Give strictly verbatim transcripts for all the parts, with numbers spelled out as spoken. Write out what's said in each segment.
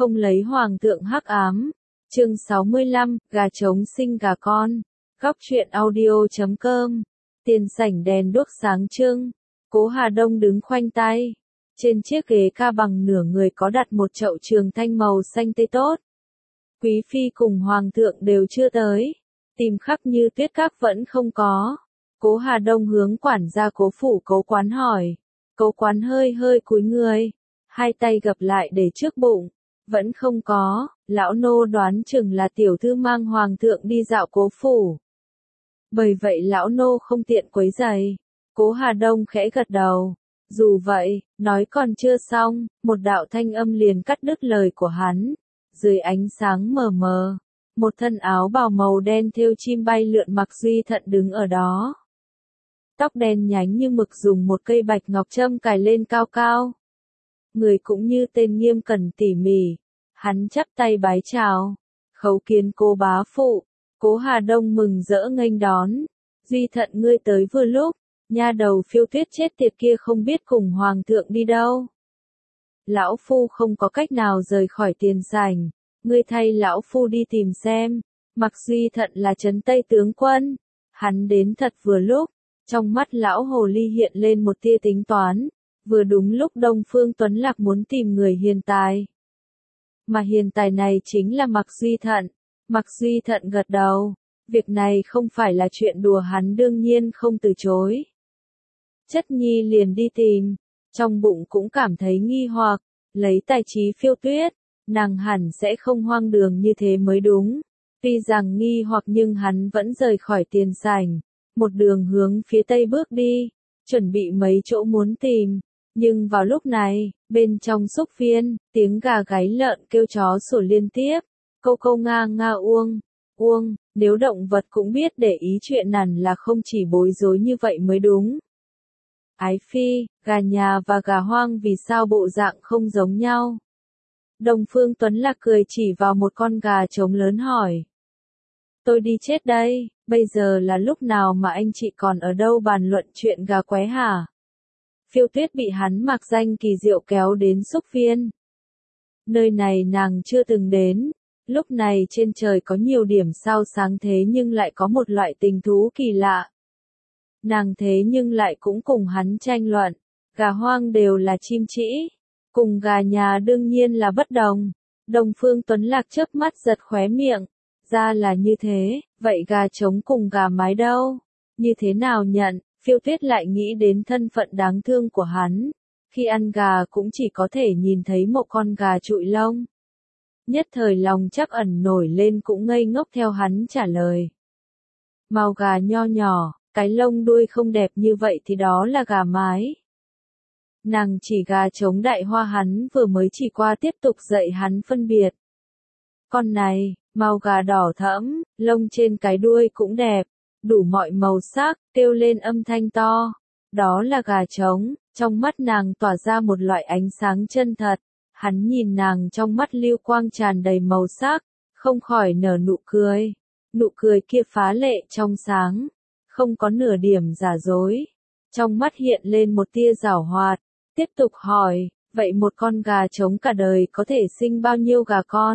không lấy hoàng thượng hắc ám. Chương sáu mươi lăm, gà trống sinh gà con. Góc truyện audio chấm com. Tiền sảnh đèn đuốc sáng trưng. Cố Hà Đông đứng khoanh tay. Trên chiếc ghế ca bằng nửa người có đặt một chậu trường thanh màu xanh tươi tốt. Quý phi cùng hoàng thượng đều chưa tới. Tìm khắp như tuyết các vẫn không có. Cố Hà Đông hướng quản gia Cố phủ Cố Quán hỏi. Cố Quán hơi hơi cúi người, hai tay gập lại để trước bụng. Vẫn không có, lão nô đoán chừng là tiểu thư mang hoàng thượng đi dạo Cố phủ. Bởi vậy lão nô không tiện quấy rầy. Cố Hà Đông khẽ gật đầu. Dù vậy, nói còn chưa xong, một đạo thanh âm liền cắt đứt lời của hắn. Dưới ánh sáng mờ mờ, một thân áo bào màu đen thêu chim bay lượn mặc Duy Thận đứng ở đó. Tóc đen nhánh như mực dùng một cây bạch ngọc châm cài lên cao cao. Người cũng như tên nghiêm cẩn tỉ mỉ. Hắn chắp tay bái chào. Khấu kiến Cố bá phụ. Cố Hà Đông mừng rỡ nghênh đón. Duy Thận ngươi tới vừa lúc. Nha đầu Phiêu Tuyết chết tiệt kia không biết cùng hoàng thượng đi đâu. Lão phu không có cách nào rời khỏi tiền sảnh. Ngươi thay lão phu đi tìm xem. Mặc Duy Thận là trấn Tây tướng quân. Hắn đến thật vừa lúc. Trong mắt lão hồ ly hiện lên một tia tính toán. Vừa đúng lúc Đông Phương Tuấn Lạc muốn tìm người hiền tài. Mà hiền tài này chính là Mặc Duy Thận. Mặc Duy Thận gật đầu. Việc này không phải là chuyện đùa, hắn đương nhiên không từ chối. Chất nhi liền đi tìm. Trong bụng cũng cảm thấy nghi hoặc. Lấy tài trí Phiêu Tuyết, nàng hẳn sẽ không hoang đường như thế mới đúng. Tuy rằng nghi hoặc nhưng hắn vẫn rời khỏi tiền sảnh. Một đường hướng phía tây bước đi. Chuẩn bị mấy chỗ muốn tìm. Nhưng vào lúc này, bên trong xúc viên, tiếng gà gáy lợn kêu chó sủa liên tiếp. Câu câu nga nga uông, uông, nếu động vật cũng biết để ý chuyện nằn là không chỉ bối rối như vậy mới đúng. Ái phi, gà nhà và gà hoang vì sao bộ dạng không giống nhau? Đông Phương Tuấn Lạc cười chỉ vào một con gà trống lớn hỏi. Tôi đi chết đây, bây giờ là lúc nào mà anh chị còn ở đâu bàn luận chuyện gà qué hả? Phiêu Tuyết bị hắn mặc danh kỳ diệu kéo đến xúc viên. Nơi này nàng chưa từng đến. Lúc này trên trời có nhiều điểm sao sáng thế nhưng lại có một loại tình thú kỳ lạ. Nàng thế nhưng lại cũng cùng hắn tranh luận. Gà hoang đều là chim trĩ. Cùng gà nhà đương nhiên là bất đồng. Đông Phương Tuấn Lạc chớp mắt giật khóe miệng. Ra là như thế, vậy gà trống cùng gà mái đâu? Như thế nào nhận? Phiêu Tuyết lại nghĩ đến thân phận đáng thương của hắn. Khi ăn gà cũng chỉ có thể nhìn thấy một con gà trụi lông. Nhất thời lòng chắc ẩn nổi lên cũng ngây ngốc theo hắn trả lời. Màu gà nho nhỏ, cái lông đuôi không đẹp như vậy thì đó là gà mái. Nàng chỉ gà trống đại hoa hắn vừa mới chỉ qua tiếp tục dạy hắn phân biệt. Con này, màu gà đỏ thẫm, lông trên cái đuôi cũng đẹp, đủ mọi màu sắc, kêu lên âm thanh to. Đó là gà trống, trong mắt nàng tỏa ra một loại ánh sáng chân thật. Hắn nhìn nàng trong mắt lưu quang tràn đầy màu sắc, không khỏi nở nụ cười. Nụ cười kia phá lệ trong sáng, không có nửa điểm giả dối. Trong mắt hiện lên một tia giảo hoạt, tiếp tục hỏi, vậy một con gà trống cả đời có thể sinh bao nhiêu gà con?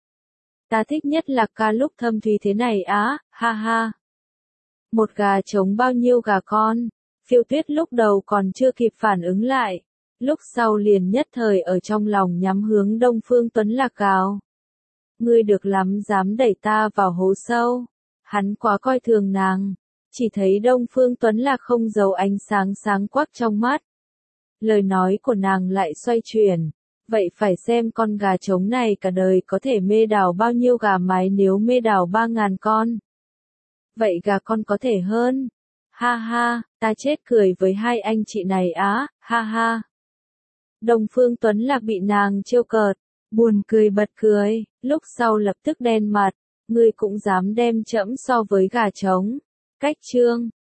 Ta thích nhất là ca lúc thâm thúy thế này á, ha ha. Một gà trống bao nhiêu gà con? Phiêu Tuyết lúc đầu còn chưa kịp phản ứng lại. Lúc sau liền nhất thời ở trong lòng nhắm hướng Đông Phương Tuấn Lạc gào. Ngươi được lắm dám đẩy ta vào hố sâu. Hắn quá coi thường nàng. Chỉ thấy Đông Phương Tuấn Lạc không giấu ánh sáng sáng quắc trong mắt. Lời nói của nàng lại xoay chuyển. Vậy phải xem con gà trống này cả đời có thể mê đảo bao nhiêu gà mái, nếu mê đảo ba ngàn con. Vậy gà con có thể hơn. Ha ha, ta chết cười với hai anh chị này á, ha ha. Đông Phương Tuấn Lạc bị nàng trêu cợt, buồn cười bật cười, lúc sau lập tức đen mặt. Ngươi cũng dám đem trẫm so với gà trống. Cách chương.